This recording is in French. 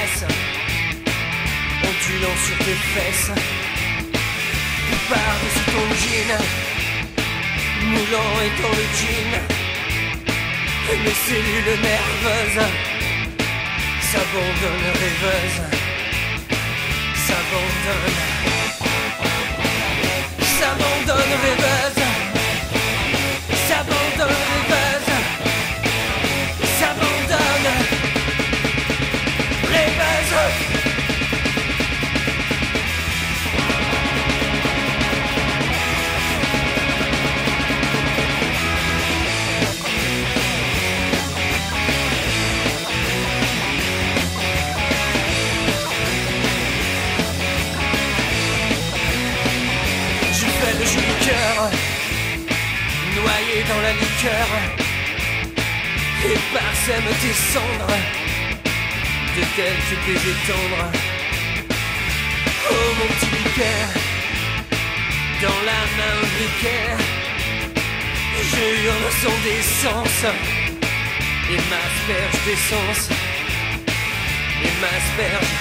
tresses, ondulant sur tes fesses, ou par-dessus ton jean, moulant et dans le jean, mes cellules nerveuses s'abandonnent rêveuses, s'abandonnent rêveuses, s'abandonnent rêveuses, s'abandonnent rêveuses. Le joli cœur, noyé dans la liqueur, et parsème tes cendres de quelques baisers tendres. Oh mon petit biquet, dans la main au briquet, je hurle sans décence et m'asperge d'essence, et m'asperge